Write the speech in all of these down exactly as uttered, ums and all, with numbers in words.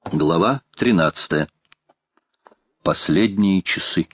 Глава тринадцатая. Последние часы.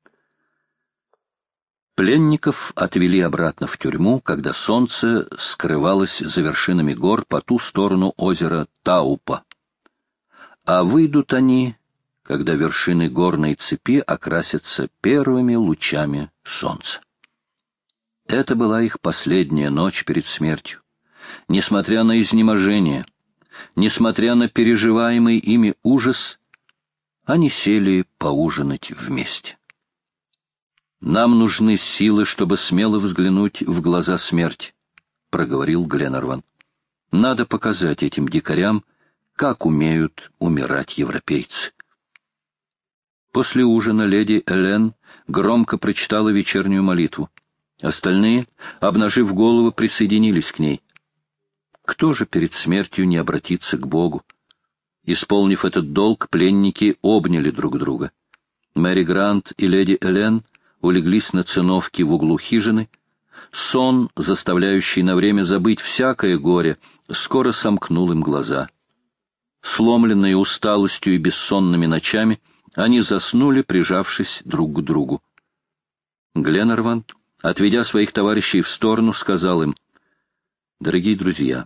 Пленников отвели обратно в тюрьму, когда солнце скрывалось за вершинами гор по ту сторону озера Таупа. А выйдут они, когда вершины горной цепи окрасятся первыми лучами солнца. Это была их последняя ночь перед смертью. Несмотря на изнеможение, несмотря на переживаемый ими ужас, они сели поужинать вместе. «Нам нужны силы, чтобы смело взглянуть в глаза смерти», — проговорил Гленарван. «Надо показать этим дикарям, как умеют умирать европейцы». После ужина леди Элен громко прочитала вечернюю молитву. Остальные, обнажив головы, присоединились к ней. Кто же перед смертью не обратится к Богу? Исполнив этот долг, пленники обняли друг друга. Мэри Грант и леди Элен улеглись на циновке в углу хижины. Сон, заставляющий на время забыть всякое горе, скоро сомкнул им глаза. Сломленные усталостью и бессонными ночами, они заснули, прижавшись друг к другу. Гленарван, отведя своих товарищей в сторону, сказал им: «Дорогие друзья,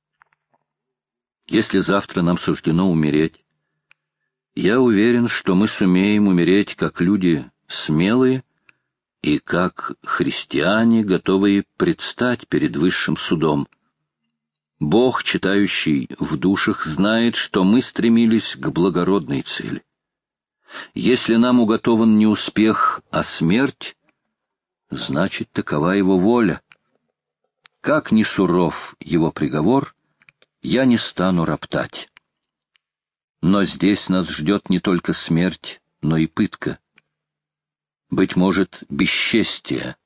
если завтра нам суждено умереть, я уверен, что мы сумеем умереть как люди смелые и как христиане, готовые предстать перед высшим судом. Бог, читающий в душах, знает, что мы стремились к благородной цели. Если нам уготован не успех, а смерть, значит, такова его воля. Как ни суров его приговор, я не стану роптать. Но здесь нас ждет не только смерть, но и пытка. Быть может, бесчестие.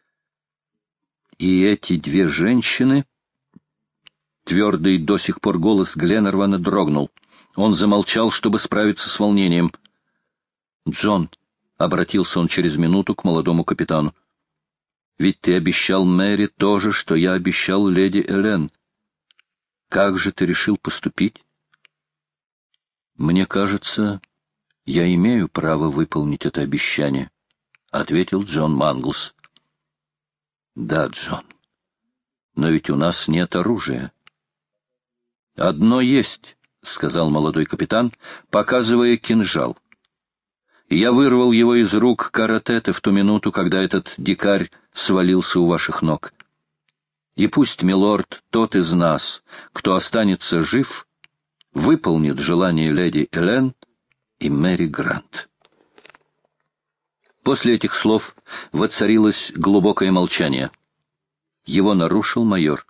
И эти две женщины...» Твердый до сих пор голос Гленарвана дрогнул. Он замолчал, чтобы справиться с волнением. «Джон», — обратился он через минуту к молодому капитану, — «ведь ты обещал Мэри то же, что я обещал леди Элен. Как же ты решил поступить?» «Мне кажется, я имею право выполнить это обещание», — ответил Джон Манглс. «Да, Джон, но ведь у нас нет оружия». «Одно есть», — сказал молодой капитан, показывая кинжал. «Я вырвал его из рук Каратета в ту минуту, когда этот дикарь свалился у ваших ног. И пусть, милорд, тот из нас, кто останется жив, выполнит желание леди Элен и Мэри Грант». После этих слов воцарилось глубокое молчание. Его нарушил майор.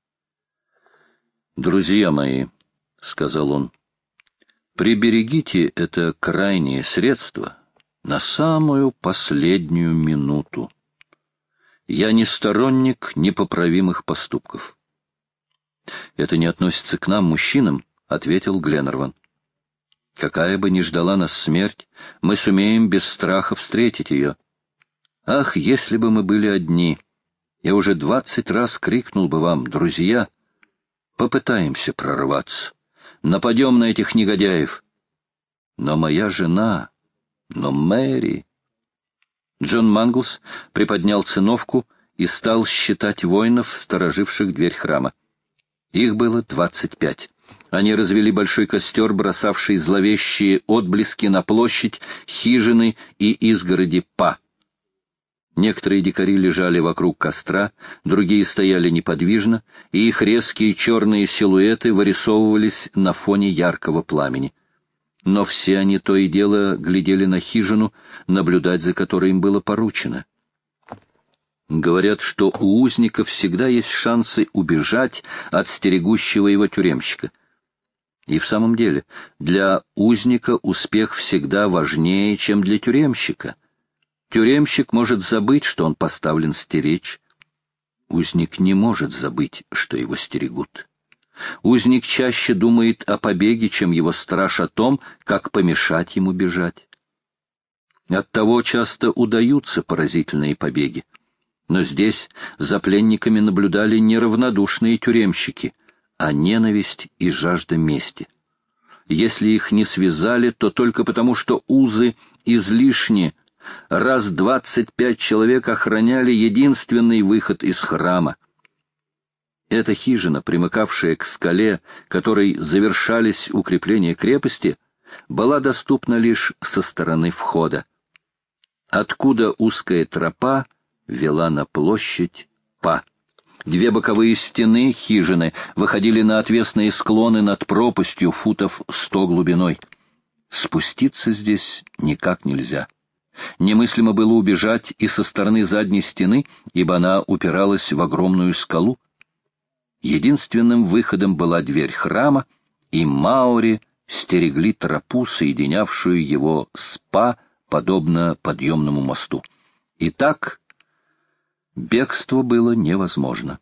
«Друзья мои», — сказал он, — «приберегите это крайнее средство на самую последнюю минуту. Я не сторонник непоправимых поступков». «Это не относится к нам, мужчинам», — ответил Гленарван. «Какая бы ни ждала нас смерть, мы сумеем без страха встретить ее. Ах, если бы мы были одни! Я уже двадцать раз крикнул бы вам: друзья, попытаемся прорваться, нападем на этих негодяев. Но моя жена, но Мэри...» Джон Манглс приподнял циновку и стал считать воинов, стороживших дверь храма. Их было двадцать пять. Они развели большой костер, бросавший зловещие отблески на площадь, хижины и изгороди Па. Некоторые дикари лежали вокруг костра, другие стояли неподвижно, и их резкие черные силуэты вырисовывались на фоне яркого пламени. Но все они то и дело глядели на хижину, наблюдать за которой им было поручено. Говорят, что у узника всегда есть шансы убежать от стерегущего его тюремщика. И в самом деле, для узника успех всегда важнее, чем для тюремщика. Тюремщик может забыть, что он поставлен стеречь. Узник не может забыть, что его стерегут. Узник чаще думает о побеге, чем его страж о том, как помешать ему бежать. Оттого часто удаются поразительные побеги. Но здесь за пленниками наблюдали не равнодушные тюремщики, а ненависть и жажда мести. Если их не связали, то только потому, что узы излишни. Раз двадцать пять человек охраняли единственный выход из храма. Эта хижина, примыкавшая к скале, которой завершались укрепления крепости, была доступна лишь со стороны входа, откуда узкая тропа вела на площадь Па. Две боковые стены хижины выходили на отвесные склоны над пропастью футов сто глубиной. Спуститься здесь никак нельзя. Немыслимо было убежать и со стороны задней стены, ибо она упиралась в огромную скалу. Единственным выходом была дверь храма, и маори стерегли тропу, соединявшую его с Па, подобно подъемному мосту. Итак, бегство было невозможно.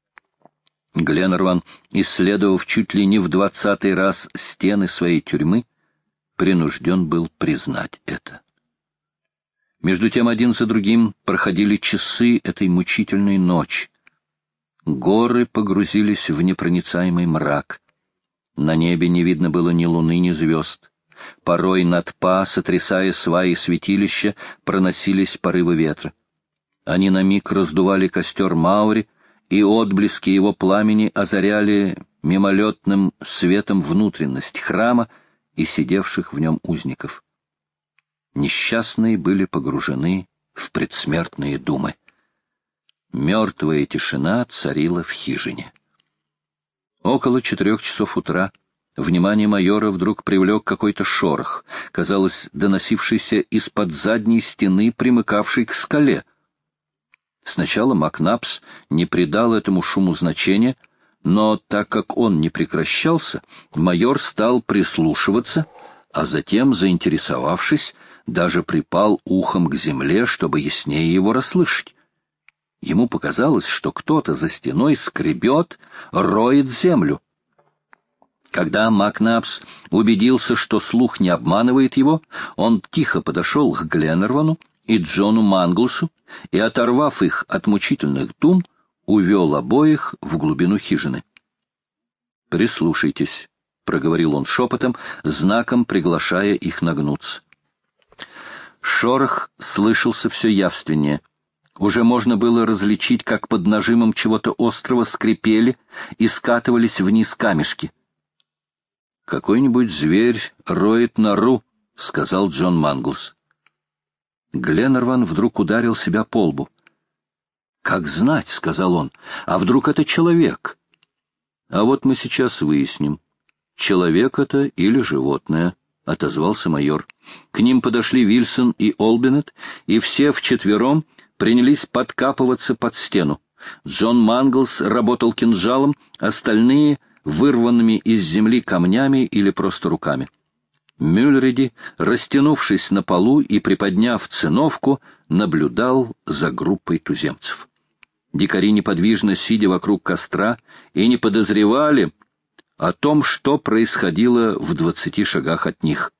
Гленнерван, исследовав чуть ли не в двадцатый раз стены своей тюрьмы, принужден был признать это. Между тем один за другим проходили часы этой мучительной ночи. Горы погрузились в непроницаемый мрак. На небе не видно было ни луны, ни звезд. Порой над Па, сотрясая сваи святилища, проносились порывы ветра. Они на миг раздували костер Маури, и отблески его пламени озаряли мимолетным светом внутренность храма и сидевших в нем узников. Несчастные были погружены в предсмертные думы. Мертвая тишина царила в хижине. Около четырех часов утра внимание майора вдруг привлек какой-то шорох, казалось, доносившийся из-под задней стены, примыкавшей к скале. Сначала Макнапс не придал этому шуму значения, но так как он не прекращался, майор стал прислушиваться, а затем, заинтересовавшись, даже припал ухом к земле, чтобы яснее его расслышать. Ему показалось, что кто-то за стеной скребет, роет землю. Когда Макнапс убедился, что слух не обманывает его, он тихо подошел к Гленнервану и Джону Манглсу и, оторвав их от мучительных дум, увел обоих в глубину хижины. «Прислушайтесь», — проговорил он шепотом, знаком приглашая их нагнуться. Шорох слышался все явственнее. Уже можно было различить, как под нажимом чего-то острого скрипели и скатывались вниз камешки. «Какой-нибудь зверь роет нору», — сказал Джон Манглс. Гленнерван вдруг ударил себя по лбу. «Как знать», — сказал он, — «а вдруг это человек?» «А вот мы сейчас выясним, человек это или животное», — отозвался майор. К ним подошли Вильсон и Олбинет, и все вчетвером принялись подкапываться под стену. Джон Манглс работал кинжалом, остальные — вырванными из земли камнями или просто руками. Мюллериди, растянувшись на полу и приподняв циновку, наблюдал за группой туземцев. Дикари, неподвижно сидя вокруг костра, и не подозревали о том, что происходило в двадцати шагах от них.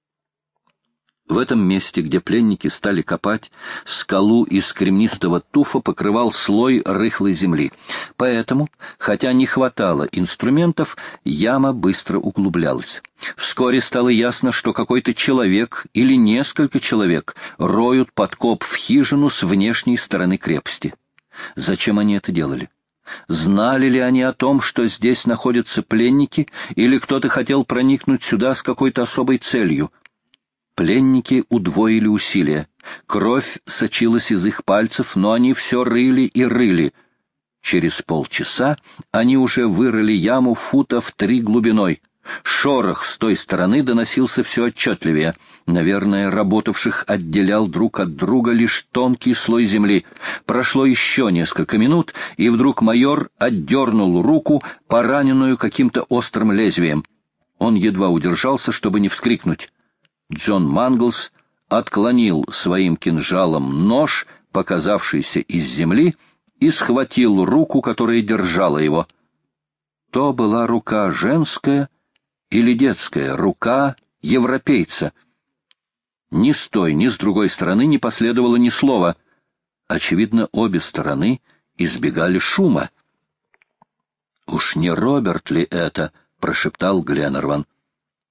В этом месте, где пленники стали копать, скалу из кремнистого туфа покрывал слой рыхлой земли. Поэтому, хотя не хватало инструментов, яма быстро углублялась. Вскоре стало ясно, что какой-то человек или несколько человек роют подкоп в хижину с внешней стороны крепости. Зачем они это делали? Знали ли они о том, что здесь находятся пленники, или кто-то хотел проникнуть сюда с какой-то особой целью? Пленники удвоили усилия. Кровь сочилась из их пальцев, но они все рыли и рыли. Через полчаса они уже вырыли яму футов три глубиной. Шорох с той стороны доносился все отчетливее. Наверное, работавших отделял друг от друга лишь тонкий слой земли. Прошло еще несколько минут, и вдруг майор отдернул руку, пораненную каким-то острым лезвием. Он едва удержался, чтобы не вскрикнуть. Джон Манглс отклонил своим кинжалом нож, показавшийся из земли, и схватил руку, которая держала его. То была рука женская или детская, рука европейца. Ни с той, ни с другой стороны не последовало ни слова. Очевидно, обе стороны избегали шума. «Уж не Роберт ли это?» — прошептал Гленнерван.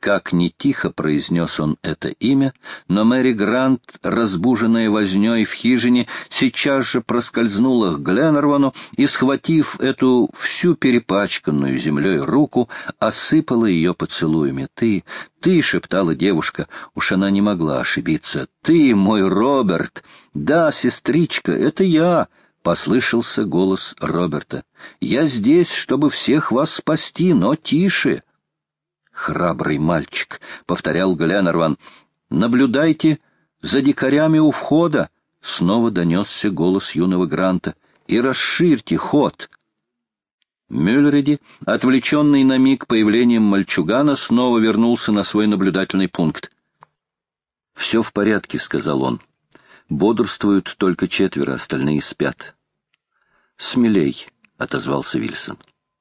Как ни тихо произнес он это имя, но Мэри Грант, разбуженная вознёй в хижине, сейчас же проскользнула к Гленарвану и, схватив эту всю перепачканную землей руку, осыпала ее поцелуями. «Ты, ты!» — шептала девушка, уж она не могла ошибиться. «Ты, мой Роберт!» «Да, сестричка, это я!» — послышался голос Роберта. «Я здесь, чтобы всех вас спасти, но тише!» «Храбрый мальчик», — повторял Гленарван, — «наблюдайте за дикарями у входа», — снова донесся голос юного Гранта, — «и расширьте ход». Мюллериди, отвлеченный на миг появлением мальчугана, снова вернулся на свой наблюдательный пункт. «Все в порядке», — сказал он. «Бодрствуют только четверо, остальные спят». «Смелей», — отозвался Вильсон.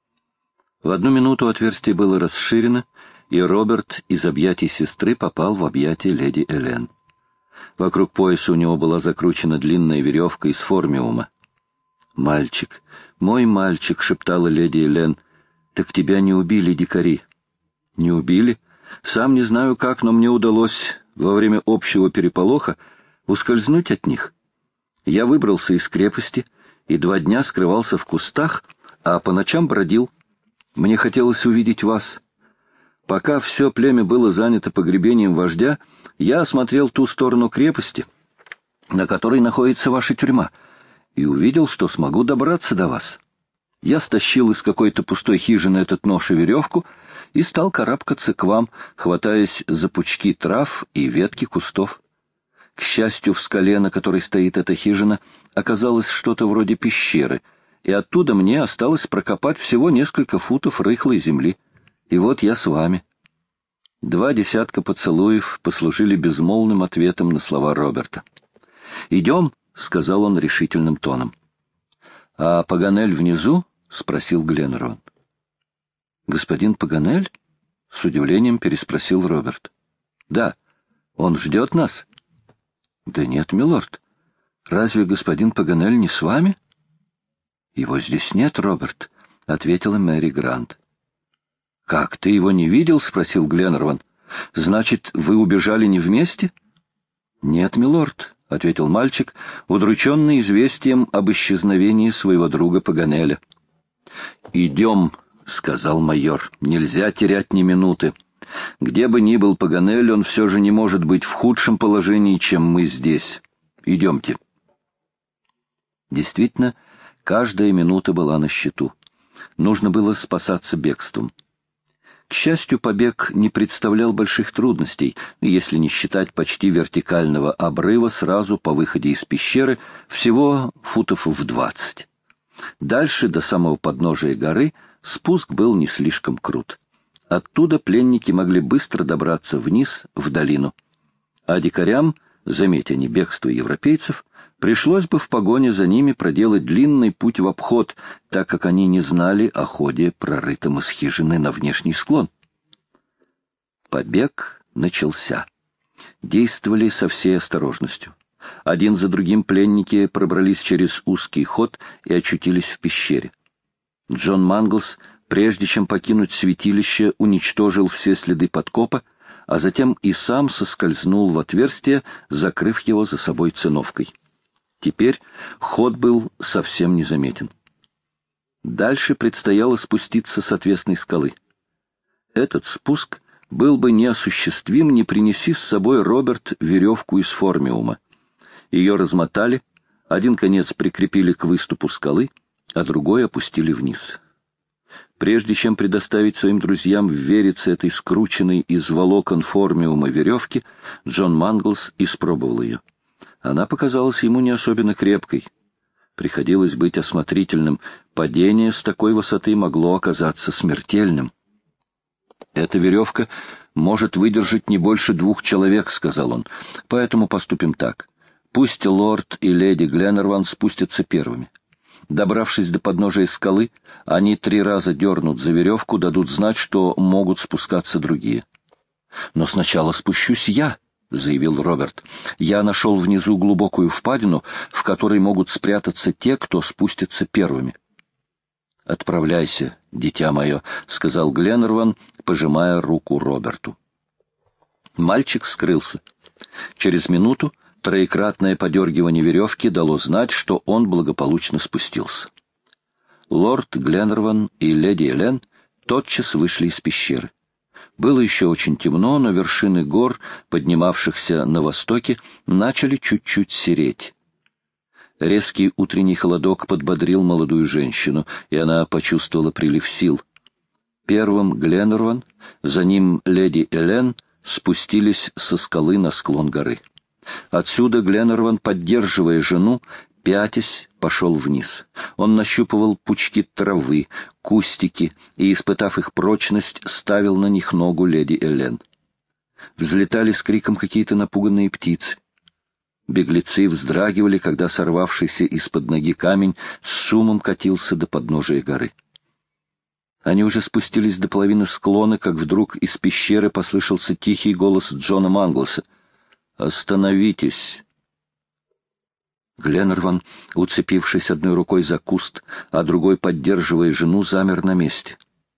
В одну минуту отверстие было расширено, и Роберт из объятий сестры попал в объятия леди Элен. Вокруг пояса у него была закручена длинная веревка из формиума. «Мальчик, мой мальчик», — шептала леди Элен, — «так тебя не убили дикари». «Не убили? Сам не знаю как, но мне удалось во время общего переполоха ускользнуть от них. Я выбрался из крепости и два дня скрывался в кустах, а по ночам бродил. Мне хотелось увидеть вас. Пока все племя было занято погребением вождя, я осмотрел ту сторону крепости, на которой находится ваша тюрьма, и увидел, что смогу добраться до вас. Я стащил из какой-то пустой хижины этот нож и веревку и стал карабкаться к вам, хватаясь за пучки трав и ветки кустов. К счастью, в скале, на которой стоит эта хижина, оказалось что-то вроде пещеры, и оттуда мне осталось прокопать всего несколько футов рыхлой земли. И вот я с вами. Два десятка поцелуев послужили безмолвным ответом на слова Роберта. «Идем», — сказал он решительным тоном. «А Паганель внизу?» — спросил Гленарван. «Господин Паганель?» — с удивлением переспросил Роберт. «Да. Он ждет нас?» «Да нет, милорд. Разве господин Паганель не с вами?» «Его здесь нет, Роберт», — ответила Мэри Грант. «Как, ты его не видел?» — спросил Гленарван. «Значит, вы убежали не вместе?» «Нет, милорд», — ответил мальчик, удрученный известием об исчезновении своего друга Паганеля. «Идем», — сказал майор, — «нельзя терять ни минуты. Где бы ни был Паганель, он все же не может быть в худшем положении, чем мы здесь. Идемте». Действительно, каждая минута была на счету. Нужно было спасаться бегством. К счастью, побег не представлял больших трудностей, если не считать почти вертикального обрыва сразу по выходе из пещеры, всего футов в двадцать. Дальше, до самого подножия горы, спуск был не слишком крут. Оттуда пленники могли быстро добраться вниз, в долину. А дикарям, заметя не бегство европейцев, пришлось бы в погоне за ними проделать длинный путь в обход, так как они не знали о ходе, прорытом из хижины на внешний склон. Побег начался. Действовали со всей осторожностью. Один за другим пленники пробрались через узкий ход и очутились в пещере. Джон Манглс, прежде чем покинуть святилище, уничтожил все следы подкопа, а затем и сам соскользнул в отверстие, закрыв его за собой циновкой. Теперь ход был совсем незаметен. Дальше предстояло спуститься с отвесной скалы. Этот спуск был бы неосуществим, не принеси с собой Роберт веревку из формиума. Ее размотали, один конец прикрепили к выступу скалы, а другой опустили вниз. Прежде чем предоставить своим друзьям ввериться этой скрученной из волокон формиума веревки, Джон Манглс испробовал ее. Она показалась ему не особенно крепкой. Приходилось быть осмотрительным. Падение с такой высоты могло оказаться смертельным. «Эта веревка может выдержать не больше двух человек», — сказал он. «Поэтому поступим так. Пусть лорд и леди Гленарван спустятся первыми. Добравшись до подножия скалы, они три раза дернут за веревку, дадут знать, что могут спускаться другие». «Но сначала спущусь я», — заявил Роберт. «Я нашел внизу глубокую впадину, в которой могут спрятаться те, кто спустится первыми». «Отправляйся, дитя мое», — сказал Гленарван, пожимая руку Роберту. Мальчик скрылся. Через минуту троекратное подергивание веревки дало знать, что он благополучно спустился. Лорд Гленнерван и леди Элен тотчас вышли из пещеры. Было еще очень темно, но вершины гор, поднимавшихся на востоке, начали чуть-чуть сереть. Резкий утренний холодок подбодрил молодую женщину, и она почувствовала прилив сил. Первым Гленнерван, за ним леди Элен, спустились со скалы на склон горы. Отсюда Гленнерван, поддерживая жену, пятясь, пошел вниз. Он нащупывал пучки травы, кустики и, испытав их прочность, ставил на них ногу леди Элен. Взлетали с криком какие-то напуганные птицы. Беглецы вздрагивали, когда сорвавшийся из-под ноги камень с шумом катился до подножия горы. Они уже спустились до половины склона, как вдруг из пещеры послышался тихий голос Джона Манглса. «Остановитесь!» Гленнерван, уцепившись одной рукой за куст, а другой, поддерживая жену, замер на месте.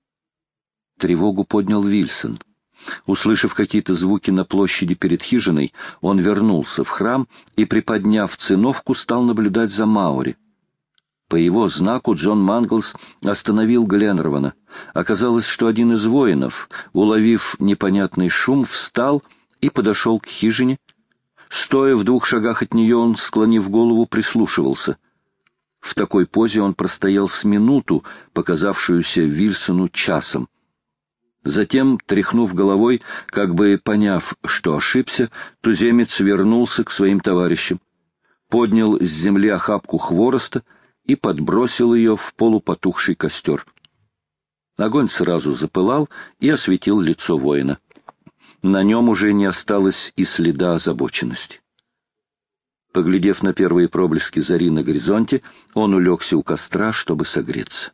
Тревогу поднял Вильсон. Услышав какие-то звуки на площади перед хижиной, он вернулся в храм и, приподняв циновку, стал наблюдать за Маури. По его знаку Джон Манглс остановил Гленнервана. Оказалось, что один из воинов, уловив непонятный шум, встал и подошел к хижине. Стоя в двух шагах от нее, он, склонив голову, прислушивался. В такой позе он простоял с минуту, показавшуюся Вильсону часом. Затем, тряхнув головой, как бы поняв, что ошибся, туземец вернулся к своим товарищам, поднял с земли охапку хвороста и подбросил ее в полупотухший костер. Огонь сразу запылал и осветил лицо воина. На нем уже не осталось и следа озабоченности. Поглядев на первые проблески зари на горизонте, он улегся у костра, чтобы согреться.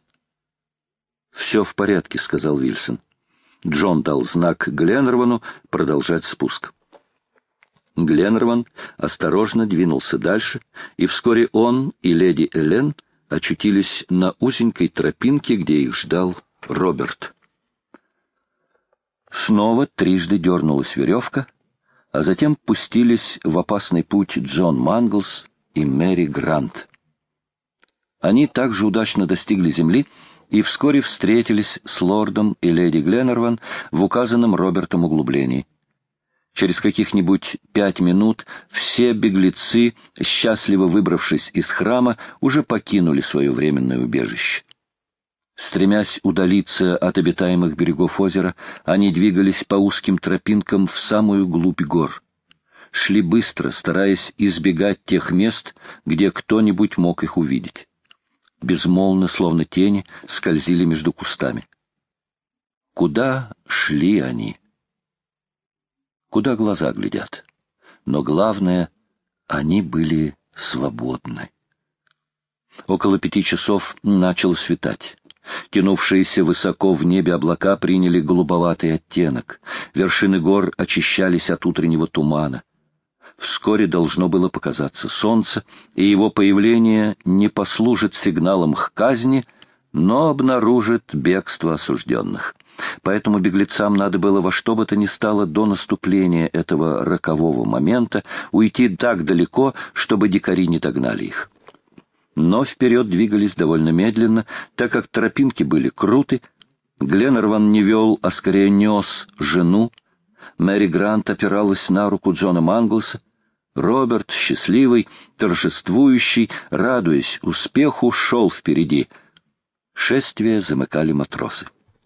«Все в порядке», — сказал Вильсон. Джон дал знак Гленнервану продолжать спуск. Гленнерван осторожно двинулся дальше, и вскоре он и леди Элен очутились на узенькой тропинке, где их ждал Роберт. Снова трижды дернулась веревка, а затем пустились в опасный путь Джон Манглс и Мэри Грант. Они также удачно достигли земли и вскоре встретились с лордом и леди Гленнерван в указанном Робертом углублении. Через каких-нибудь пять минут все беглецы, счастливо выбравшись из храма, уже покинули свое временное убежище. Стремясь удалиться от обитаемых берегов озера, они двигались по узким тропинкам в самую глубь гор. Шли быстро, стараясь избегать тех мест, где кто-нибудь мог их увидеть. Безмолвно, словно тени, скользили между кустами. Куда шли они? Куда глаза глядят? Но главное, они были свободны. Около пяти часов начало светать. Тянувшиеся высоко в небе облака приняли голубоватый оттенок. Вершины гор очищались от утреннего тумана. Вскоре должно было показаться солнце, и его появление не послужит сигналом к казни, но обнаружит бегство осужденных. Поэтому беглецам надо было во что бы то ни стало до наступления этого рокового момента уйти так далеко, чтобы дикари не догнали их. Но вперед двигались довольно медленно, так как тропинки были круты. Гленнерван не вел, а скорее нес жену. Мэри Грант опиралась на руку Джона Манглса. Роберт, счастливый, торжествующий, радуясь успеху, шел впереди. Шествие замыкали матросы.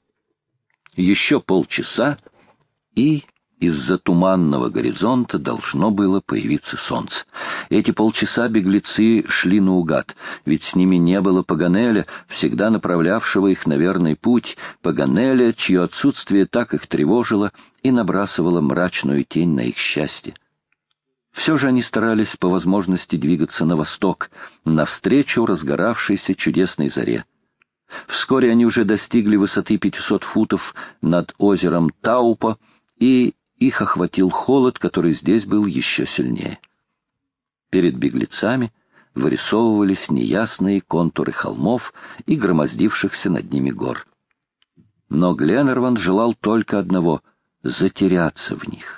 Еще полчаса, и из-за туманного горизонта должно было появиться солнце. Эти полчаса беглецы шли наугад, ведь с ними не было Паганеля, всегда направлявшего их на верный путь, Паганеля, чье отсутствие так их тревожило и набрасывало мрачную тень на их счастье. Все же они старались по возможности двигаться на восток, навстречу разгоравшейся чудесной заре. Вскоре они уже достигли высоты пятисот футов над озером Таупа, и их охватил холод, который здесь был еще сильнее. Перед беглецами вырисовывались неясные контуры холмов и громоздившихся над ними гор. Но Гленнерван желал только одного — затеряться в них.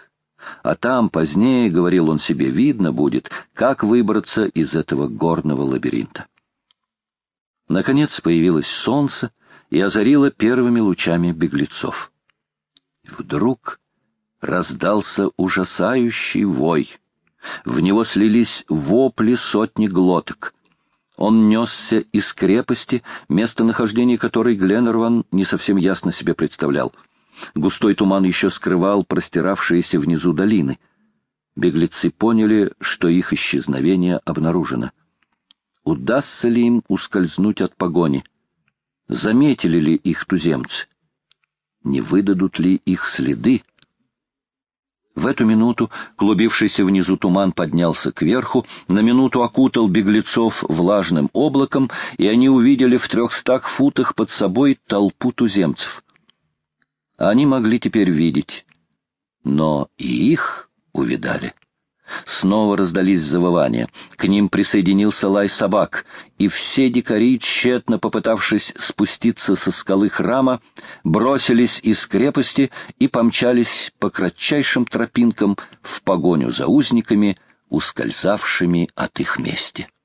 А там, позднее, — говорил он себе, — видно будет, как выбраться из этого горного лабиринта. Наконец появилось солнце и озарило первыми лучами беглецов. Вдруг раздался ужасающий вой. В него слились вопли сотни глоток. Он несся из крепости, местонахождение которой Гленнерван не совсем ясно себе представлял. Густой туман еще скрывал простиравшиеся внизу долины. Беглецы поняли, что их исчезновение обнаружено. Удастся ли им ускользнуть от погони? Заметили ли их туземцы? Не выдадут ли их следы? В эту минуту клубившийся внизу туман поднялся кверху, на минуту окутал беглецов влажным облаком, и они увидели в трехстах футах под собой толпу туземцев. Они могли теперь видеть, но и их увидали. Снова раздались завывания, к ним присоединился лай собак, и все дикари, тщетно попытавшись спуститься со скалы храма, бросились из крепости и помчались по кратчайшим тропинкам в погоню за узниками, ускользавшими от их мести.